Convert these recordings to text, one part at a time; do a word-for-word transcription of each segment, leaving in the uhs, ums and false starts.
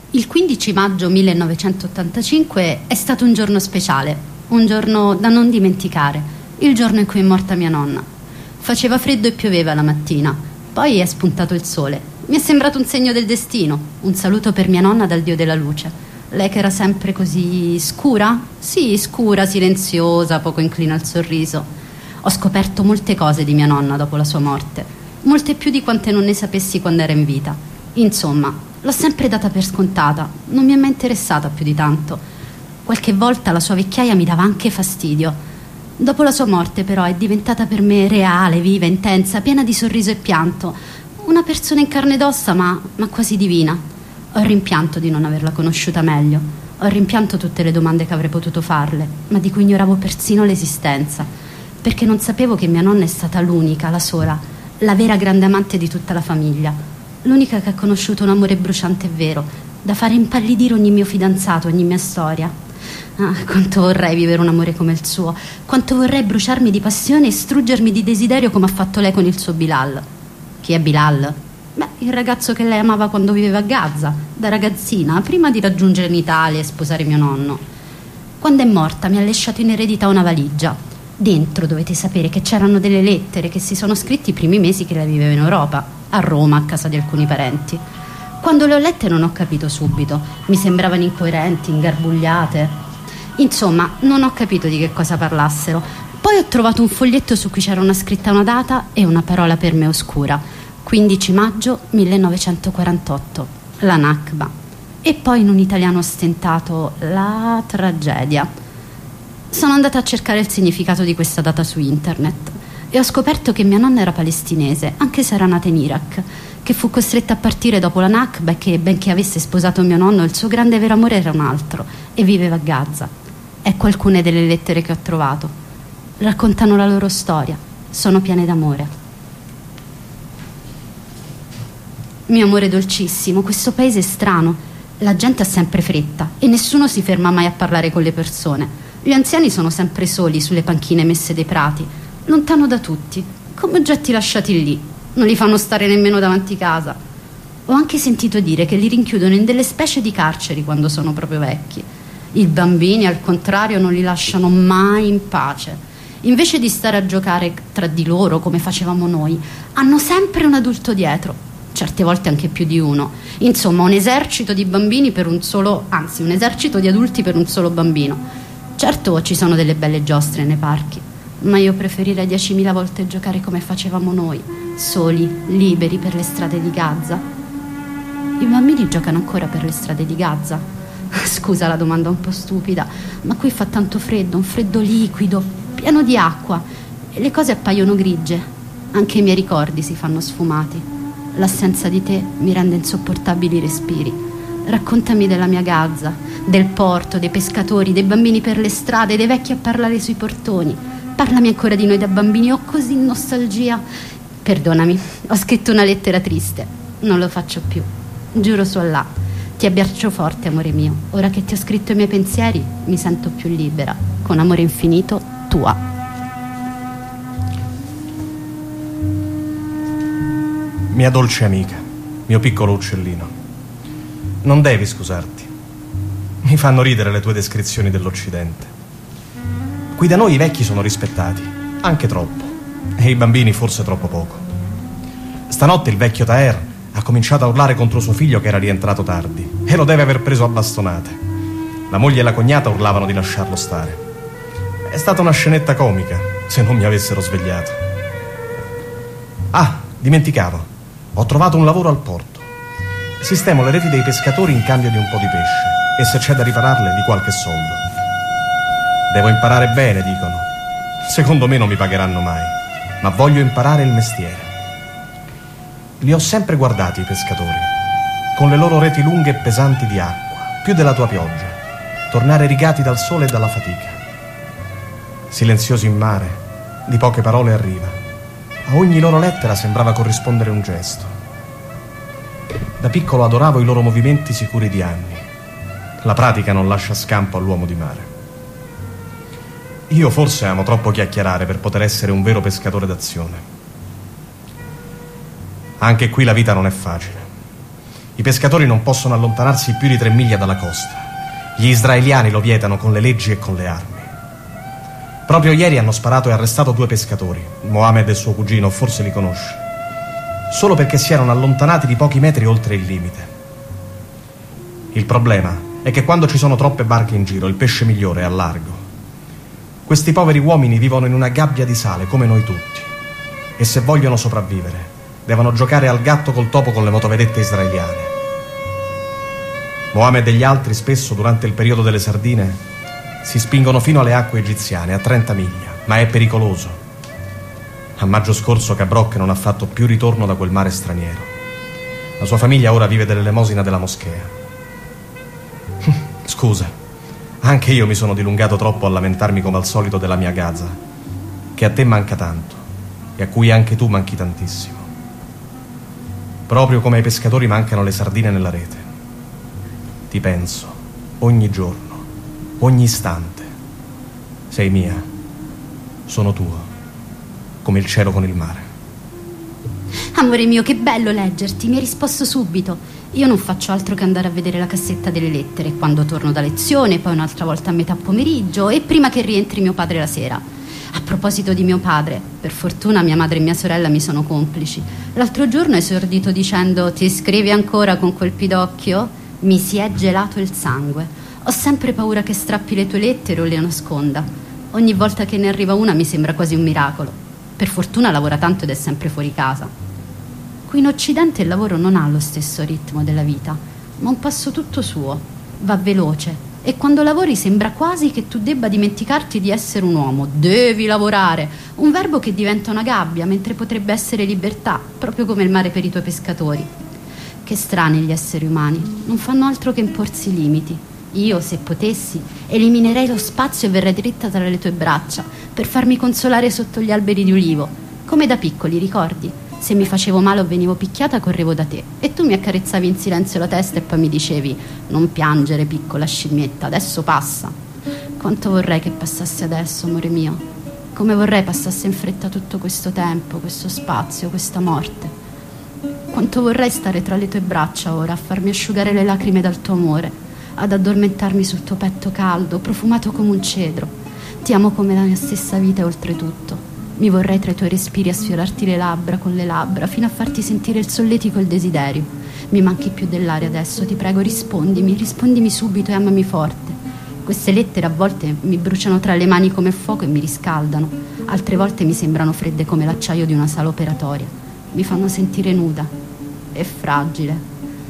Il quindici maggio millenovecentottantacinque è stato un giorno speciale, un giorno da non dimenticare, il giorno in cui è morta mia nonna. Faceva freddo e pioveva la mattina, poi è spuntato il sole. Mi è sembrato un segno del destino, un saluto per mia nonna dal dio della luce. Lei che era sempre così scura? Sì, scura, silenziosa, poco inclina al sorriso. Ho scoperto molte cose di mia nonna dopo la sua morte, molte più di quante non ne sapessi quando era in vita. Insomma, l'ho sempre data per scontata, non mi è mai interessata più di tanto. Qualche volta la sua vecchiaia mi dava anche fastidio. Dopo la sua morte però è diventata per me reale, viva, intensa, piena di sorriso e pianto. Una persona in carne ed ossa, ma, ma quasi divina. Ho rimpianto di non averla conosciuta meglio. Ho rimpianto tutte le domande che avrei potuto farle, ma di cui ignoravo persino l'esistenza, perché non sapevo che mia nonna è stata l'unica, la sola, la vera grande amante di tutta la famiglia. L'unica che ha conosciuto un amore bruciante e vero, da fare impallidire ogni mio fidanzato, ogni mia storia. Ah, quanto vorrei vivere un amore come il suo, quanto vorrei bruciarmi di passione e struggermi di desiderio come ha fatto lei con il suo Bilal. Chi è Bilal? Beh, il ragazzo che lei amava quando viveva a Gaza, da ragazzina, prima di raggiungere in Italia e sposare mio nonno. Quando è morta mi ha lasciato in eredità una valigia. Dentro dovete sapere che c'erano delle lettere che si sono scritte i primi mesi che lei viveva in Europa, a Roma, a casa di alcuni parenti. Quando le ho lette non ho capito subito, mi sembravano incoerenti, ingarbugliate. Insomma, non ho capito di che cosa parlassero. Poi ho trovato un foglietto su cui c'era una scritta una data e una parola per me oscura: quindici maggio millenovecentoquarantotto, la Nakba. E poi in un italiano ostentato, la tragedia. Sono andata a cercare il significato di questa data su internet e ho scoperto che mia nonna era palestinese, anche se era nata in Iraq, che fu costretta a partire dopo la Nakba e che, benché avesse sposato mio nonno, il suo grande vero amore era un altro e viveva a Gaza. Ecco alcune delle lettere che ho trovato. Raccontano la loro storia, sono piene d'amore. Mio amore dolcissimo, questo paese è strano, la gente ha sempre fretta e nessuno si ferma mai a parlare con le persone. Gli anziani sono sempre soli sulle panchine messe dei prati, lontano da tutti, come oggetti lasciati lì. Non li fanno stare nemmeno davanti casa. Ho anche sentito dire che li rinchiudono in delle specie di carceri quando sono proprio vecchi. I bambini, al contrario, non li lasciano mai in pace. Invece di stare a giocare tra di loro come facevamo noi, hanno sempre un adulto dietro, certe volte anche più di uno. Insomma, un esercito di bambini per un solo, anzi, un esercito di adulti per un solo bambino. Certo, ci sono delle belle giostre nei parchi, ma io preferirei diecimila volte giocare come facevamo noi, soli, liberi per le strade di Gaza. I bambini giocano ancora per le strade di Gaza? Scusa la domanda un po' stupida, ma qui fa tanto freddo, un freddo liquido, pieno di acqua, e le cose appaiono grigie. Anche i miei ricordi si fanno sfumati. L'assenza di te mi rende insopportabili i respiri. Raccontami della mia Gaza, del porto, dei pescatori, dei bambini per le strade, dei vecchi a parlare sui portoni. Parlami ancora di noi da bambini, ho così nostalgia. Perdonami, ho scritto una lettera triste. Non lo faccio più. Giuro su Allah. Ti abbraccio forte, amore mio. Ora che ti ho scritto i miei pensieri, mi sento più libera. Con amore infinito, tua. Mia dolce amica, mio piccolo uccellino, non devi scusarti. Mi fanno ridere le tue descrizioni dell'Occidente. Qui da noi i vecchi sono rispettati, anche troppo, e i bambini forse troppo poco. Stanotte il vecchio Taher ha cominciato a urlare contro suo figlio che era rientrato tardi e lo deve aver preso a bastonate. La moglie e la cognata urlavano di lasciarlo stare. È stata una scenetta comica, se non mi avessero svegliato. Ah, dimenticavo, ho trovato un lavoro al porto. Sistemo le reti dei pescatori in cambio di un po' di pesce e, se c'è da ripararle, di qualche soldo. Devo imparare bene, dicono. Secondo me non mi pagheranno mai, ma voglio imparare il mestiere. Li ho sempre guardati i pescatori, con le loro reti lunghe e pesanti di acqua, più della tua pioggia, tornare rigati dal sole e dalla fatica. Silenziosi in mare, di poche parole a riva. A ogni loro lettera sembrava corrispondere un gesto. Da piccolo adoravo i loro movimenti sicuri di anni. La pratica non lascia scampo all'uomo di mare. Io forse amo troppo chiacchierare per poter essere un vero pescatore d'azione. Anche qui la vita non è facile. I pescatori non possono allontanarsi più di tre miglia dalla costa. Gli israeliani lo vietano con le leggi e con le armi. Proprio ieri hanno sparato e arrestato due pescatori, Mohammed e suo cugino, forse li conosci, solo perché si erano allontanati di pochi metri oltre il limite. Il problema è che quando ci sono troppe barche in giro, il pesce migliore è al largo. Questi poveri uomini vivono in una gabbia di sale, come noi tutti, e se vogliono sopravvivere devono giocare al gatto col topo con le motovedette israeliane. Mohammed e gli altri spesso, durante il periodo delle sardine, si spingono fino alle acque egiziane, a trenta miglia, ma è pericoloso. A maggio scorso Cabrok non ha fatto più ritorno da quel mare straniero. La sua famiglia ora vive dell'elemosina della moschea. Scusa, anche io mi sono dilungato troppo a lamentarmi come al solito della mia Gaza, che a te manca tanto e a cui anche tu manchi tantissimo. Proprio come ai pescatori mancano le sardine nella rete. Ti penso, ogni giorno, ogni istante. Sei mia, sono tuo, come il cielo con il mare. Amore mio, che bello leggerti, mi hai risposto subito. Io non faccio altro che andare a vedere la cassetta delle lettere quando torno da lezione, poi un'altra volta a metà pomeriggio e prima che rientri mio padre la sera. A proposito di mio padre, per fortuna mia madre e mia sorella mi sono complici. L'altro giorno hai esordito dicendo: ti scrivi ancora con quel pidocchio? Mi si è gelato il sangue. Ho sempre paura che strappi le tue lettere o le nasconda. Ogni volta che ne arriva una mi sembra quasi un miracolo. Per fortuna lavora tanto ed è sempre fuori casa. Qui in Occidente il lavoro non ha lo stesso ritmo della vita, ma un passo tutto suo, va veloce. E quando lavori sembra quasi che tu debba dimenticarti di essere un uomo. Devi lavorare, un verbo che diventa una gabbia, mentre potrebbe essere libertà, proprio come il mare per i tuoi pescatori. Che strani gli esseri umani, non fanno altro che imporsi limiti. Io, se potessi, eliminerei lo spazio e verrei dritta tra le tue braccia, per farmi consolare sotto gli alberi di ulivo, come da piccoli, ricordi? Se mi facevo male o venivo picchiata correvo da te e tu mi accarezzavi in silenzio la testa e poi mi dicevi: non piangere piccola scimmietta, adesso passa. Quanto vorrei che passasse adesso, amore mio. Come vorrei passasse in fretta tutto questo tempo, questo spazio, questa morte. Quanto vorrei stare tra le tue braccia ora, a farmi asciugare le lacrime dal tuo amore, ad addormentarmi sul tuo petto caldo, profumato come un cedro. Ti amo come la mia stessa vita e oltretutto. Mi vorrei tra i tuoi respiri a sfiorarti le labbra con le labbra, fino a farti sentire il solletico e il desiderio. Mi manchi più dell'aria adesso, ti prego, rispondimi, rispondimi subito e amami forte. Queste lettere a volte mi bruciano tra le mani come fuoco e mi riscaldano, altre volte mi sembrano fredde come l'acciaio di una sala operatoria. Mi fanno sentire nuda e fragile.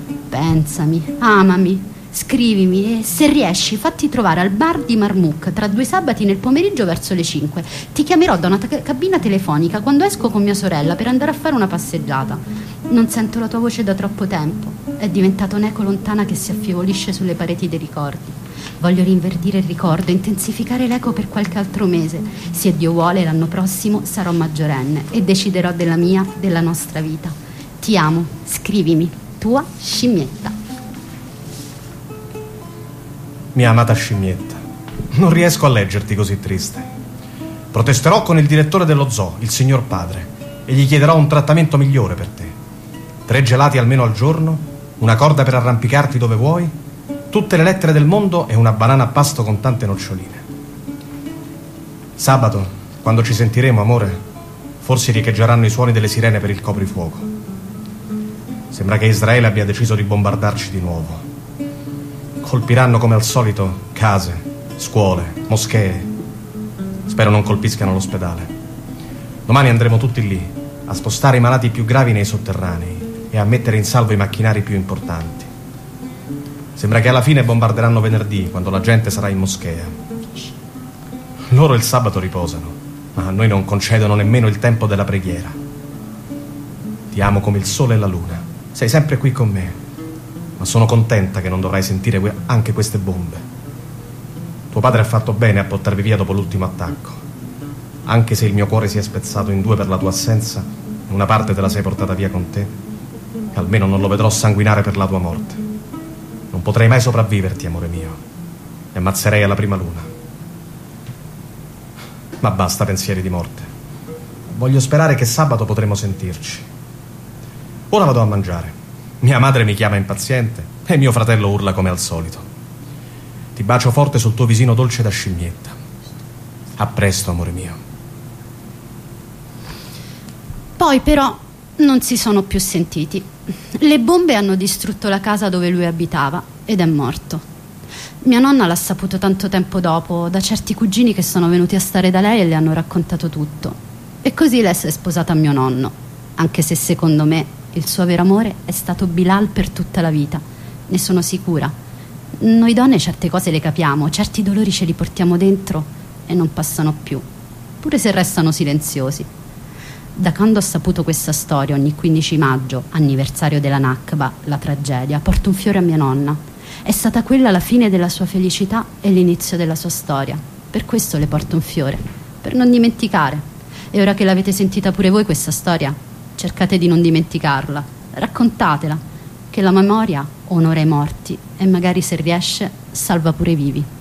Pensami, amami, scrivimi e se riesci fatti trovare al bar di Marmuk tra due sabati nel pomeriggio verso le cinque. Ti chiamerò da una ta- cabina telefonica quando esco con mia sorella per andare a fare una passeggiata. Non sento la tua voce da troppo tempo, è diventata un'eco lontana che si affievolisce sulle pareti dei ricordi. Voglio rinverdire il ricordo, intensificare l'eco per qualche altro mese. Se Dio vuole, l'anno prossimo sarò maggiorenne e deciderò della mia, della nostra vita. Ti amo, scrivimi, tua scimmietta. Mia amata scimmietta, non riesco a leggerti così triste. Protesterò con il direttore dello zoo, il signor padre, e gli chiederò un trattamento migliore per te. Tre gelati almeno al giorno, una corda per arrampicarti dove vuoi, tutte le lettere del mondo e una banana a pasto con tante noccioline. Sabato, quando ci sentiremo, amore, forse riecheggeranno i suoni delle sirene per il coprifuoco. Sembra che Israele abbia deciso di bombardarci di nuovo. Colpiranno come al solito case, scuole, moschee. Spero non colpiscano l'ospedale. Domani andremo tutti lì, a spostare i malati più gravi nei sotterranei e a mettere in salvo i macchinari più importanti. Sembra che alla fine bombarderanno venerdì, quando la gente sarà in moschea. Loro il sabato riposano, ma a noi non concedono nemmeno il tempo della preghiera. Ti amo come il sole e la luna. Sei sempre qui con me, ma sono contenta che non dovrai sentire anche queste bombe. Tuo padre ha fatto bene a portarvi via dopo l'ultimo attacco. Anche se il mio cuore si è spezzato in due per la tua assenza, una parte te la sei portata via con te, almeno non lo vedrò sanguinare per la tua morte. Non potrei mai sopravviverti, amore mio. Mi ammazzerei alla prima luna. Ma basta pensieri di morte. Voglio sperare che sabato potremo sentirci. Ora vado a mangiare. Mia madre mi chiama impaziente e mio fratello urla come al solito. Ti bacio forte sul tuo visino dolce da scimmietta. A presto, amore mio. Poi però non si sono più sentiti. Le bombe hanno distrutto la casa dove lui abitava ed è morto. Mia nonna l'ha saputo tanto tempo dopo, da certi cugini che sono venuti a stare da lei e le hanno raccontato tutto. E così lei si è sposata a mio nonno, anche se secondo me il suo vero amore è stato Bilal per tutta la vita. Ne sono sicura. Noi donne certe cose le capiamo, certi dolori ce li portiamo dentro e non passano più, pure se restano silenziosi. Da quando ho saputo questa storia, ogni quindici maggio, anniversario della Nakba, la tragedia, porto un fiore a mia nonna. È stata quella la fine della sua felicità e l'inizio della sua storia. Per questo le porto un fiore, per non dimenticare. E ora che l'avete sentita pure voi questa storia, cercate di non dimenticarla, raccontatela, che la memoria onora i morti e magari, se riesce, salva pure i vivi.